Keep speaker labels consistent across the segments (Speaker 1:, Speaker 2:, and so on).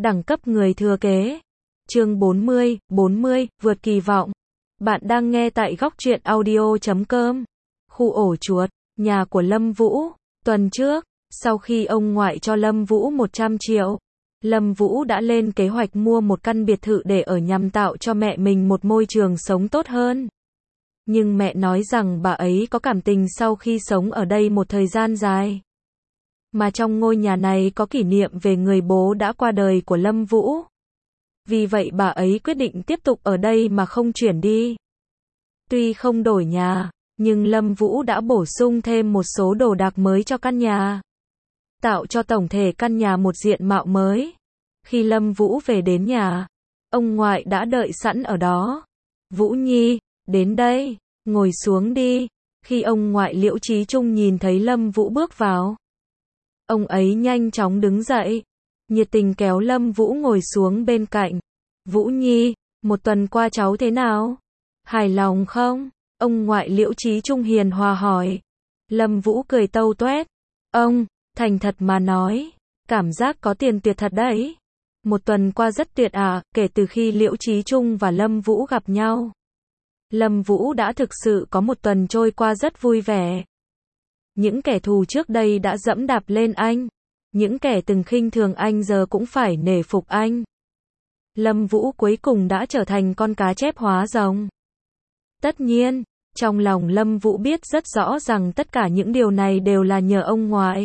Speaker 1: Đẳng cấp người thừa kế. Chương 40, vượt kỳ vọng. Bạn đang nghe tại góc truyện audio.com. Khu ổ chuột, nhà của Lâm Vũ. Tuần trước, sau khi ông ngoại cho Lâm Vũ 100 triệu, Lâm Vũ đã lên kế hoạch mua một căn biệt thự để ở nhằm tạo cho mẹ mình một môi trường sống tốt hơn. Nhưng mẹ nói rằng bà ấy có cảm tình sau khi sống ở đây một thời gian dài. Mà trong ngôi nhà này có kỷ niệm về người bố đã qua đời của Lâm Vũ. Vì vậy bà ấy quyết định tiếp tục ở đây mà không chuyển đi. Tuy không đổi nhà, nhưng Lâm Vũ đã bổ sung thêm một số đồ đạc mới cho căn nhà, tạo cho tổng thể căn nhà một diện mạo mới. Khi Lâm Vũ về đến nhà, ông ngoại đã đợi sẵn ở đó. Vũ Nhi, đến đây, ngồi xuống đi. Khi ông ngoại Liễu Chí Trung nhìn thấy Lâm Vũ bước vào, ông ấy nhanh chóng đứng dậy, nhiệt tình kéo Lâm Vũ ngồi xuống bên cạnh. Vũ Nhi, một tuần qua cháu thế nào? Hài lòng không? Ông ngoại Liễu Chí Trung hiền hòa hỏi. Lâm Vũ cười tâu tuét. Ông, thành thật mà nói, cảm giác có tiền tuyệt thật đấy. Một tuần qua rất tuyệt à, kể từ khi Liễu Chí Trung và Lâm Vũ gặp nhau. Lâm Vũ đã thực sự có một tuần trôi qua rất vui vẻ. Những kẻ thù trước đây đã dẫm đạp lên anh. Những kẻ từng khinh thường anh giờ cũng phải nể phục anh. Lâm Vũ cuối cùng đã trở thành con cá chép hóa rồng. Tất nhiên, trong lòng Lâm Vũ biết rất rõ rằng tất cả những điều này đều là nhờ ông ngoại.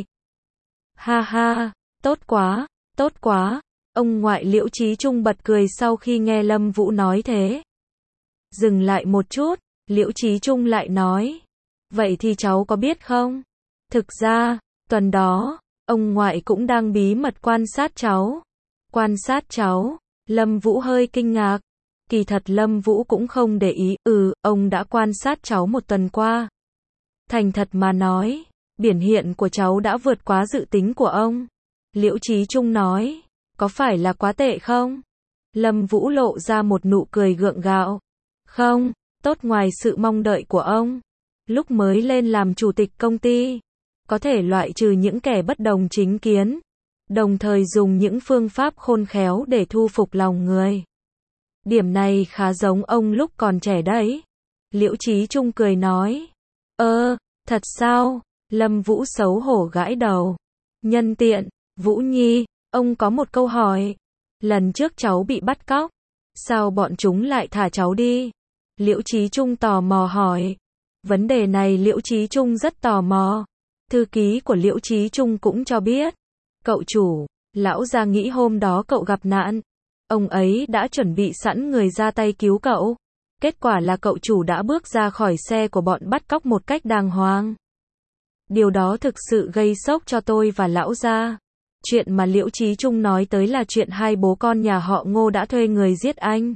Speaker 1: Ha ha, tốt quá, tốt quá. Ông ngoại Liễu Chí Trung bật cười sau khi nghe Lâm Vũ nói thế. Dừng lại một chút, Liễu Chí Trung lại nói. Vậy thì cháu có biết không? Thực ra, tuần đó, ông ngoại cũng đang bí mật quan sát cháu. Quan sát cháu? Lâm Vũ hơi kinh ngạc. Kỳ thật Lâm Vũ cũng không để ý, ông đã quan sát cháu một tuần qua. Thành thật mà nói, biểu hiện của cháu đã vượt quá dự tính của ông. Liễu Chí Trung nói, có phải là quá tệ không? Lâm Vũ lộ ra một nụ cười gượng gạo. Không, tốt ngoài sự mong đợi của ông. Lúc mới lên làm chủ tịch công ty, có thể loại trừ những kẻ bất đồng chính kiến, đồng thời dùng những phương pháp khôn khéo để thu phục lòng người. Điểm này khá giống ông lúc còn trẻ đấy. Liễu Chí Trung cười nói. Thật sao? Lâm Vũ xấu hổ gãi đầu. Nhân tiện, Vũ Nhi, ông có một câu hỏi. Lần trước cháu bị bắt cóc, sao bọn chúng lại thả cháu đi? Liễu Chí Trung tò mò hỏi. Vấn đề này Liễu Chí Trung rất tò mò. Thư ký của Liễu Chí Trung cũng cho biết. Cậu chủ, lão gia nghĩ hôm đó cậu gặp nạn. Ông ấy đã chuẩn bị sẵn người ra tay cứu cậu. Kết quả là cậu chủ đã bước ra khỏi xe của bọn bắt cóc một cách đàng hoàng. Điều đó thực sự gây sốc cho tôi và lão gia. Chuyện mà Liễu Chí Trung nói tới là chuyện hai bố con nhà họ Ngô đã thuê người giết anh.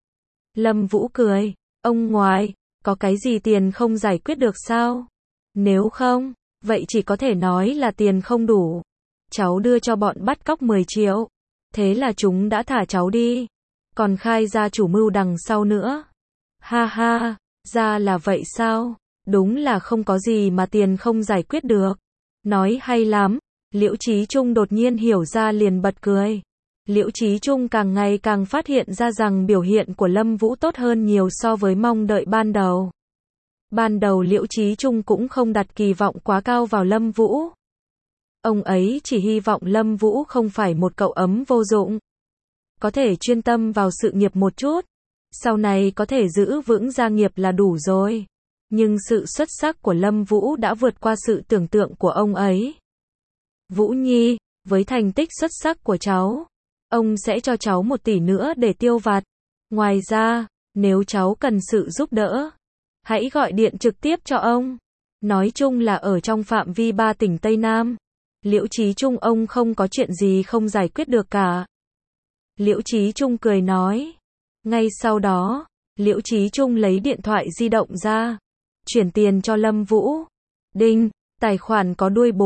Speaker 1: Lâm Vũ cười. Ông ngoại, có cái gì tiền không giải quyết được sao? Nếu không, vậy chỉ có thể nói là tiền không đủ. Cháu đưa cho bọn bắt cóc 10 triệu. Thế là chúng đã thả cháu đi. Còn khai ra chủ mưu đằng sau nữa. Ha ha, ra là vậy sao? Đúng là không có gì mà tiền không giải quyết được. Nói hay lắm. Liễu Chí Trung đột nhiên hiểu ra liền bật cười. Liễu Chí Trung càng ngày càng phát hiện ra rằng biểu hiện của Lâm Vũ tốt hơn nhiều so với mong đợi ban đầu. Ban đầu Liễu Chí Trung cũng không đặt kỳ vọng quá cao vào Lâm Vũ. Ông ấy chỉ hy vọng Lâm Vũ không phải một cậu ấm vô dụng. Có thể chuyên tâm vào sự nghiệp một chút. Sau này có thể giữ vững gia nghiệp là đủ rồi. Nhưng sự xuất sắc của Lâm Vũ đã vượt qua sự tưởng tượng của ông ấy. Vũ Nhi, với thành tích xuất sắc của cháu, ông sẽ cho cháu 1 tỷ nữa để tiêu vặt. Ngoài ra, nếu cháu cần sự giúp đỡ, hãy gọi điện trực tiếp cho ông. Nói chung là ở trong phạm vi 3 tỉnh Tây Nam. Liễu Chí Trung ông không có chuyện gì không giải quyết được cả. Liễu Chí Trung cười nói. Ngay sau đó, Liễu Chí Trung lấy điện thoại di động ra, chuyển tiền cho Lâm Vũ. Đinh, tài khoản có đuôi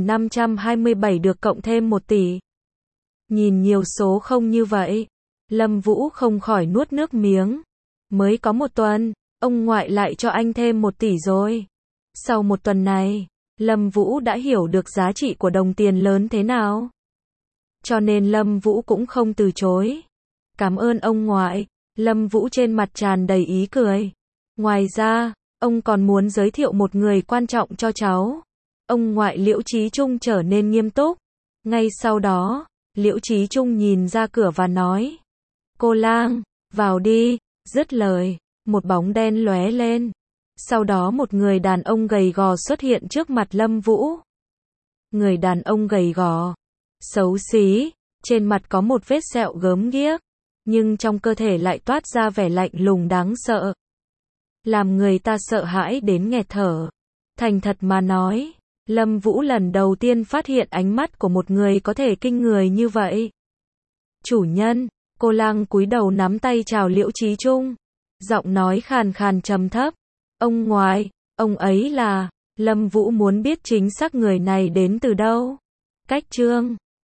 Speaker 1: 4527 được cộng thêm 1 tỷ. Nhìn nhiều số không như vậy, Lâm Vũ không khỏi nuốt nước miếng. Mới có 1 tuần, ông ngoại lại cho anh thêm 1 tỷ rồi. Sau 1 tuần này, Lâm Vũ đã hiểu được giá trị của đồng tiền lớn thế nào. cho nên Lâm Vũ cũng không từ chối. Cảm ơn ông ngoại. Lâm Vũ trên mặt tràn đầy ý cười. Ngoài ra, ông còn muốn giới thiệu một người quan trọng cho cháu. Ông ngoại Liễu Chí Trung trở nên nghiêm túc. Ngay sau đó, Liễu Chí Trung nhìn ra cửa và nói. Cô Lang, vào đi. Dứt lời, một bóng đen lóe lên. Sau đó một người đàn ông gầy gò xuất hiện trước mặt Lâm Vũ. Người đàn ông gầy gò, xấu xí, trên mặt có một vết sẹo gớm ghiếc, nhưng trong cơ thể lại toát ra vẻ lạnh lùng đáng sợ. Làm người ta sợ hãi đến nghẹt thở. Thành thật mà nói, Lâm Vũ lần đầu tiên phát hiện ánh mắt của một người có thể kinh người như vậy. Chủ nhân, cô Lang cúi đầu nắm tay chào Liễu Chí Trung. Giọng nói khàn khàn trầm thấp. Ông ngoại, ông ấy là... Lâm Vũ muốn biết chính xác người này đến từ đâu. Cách chương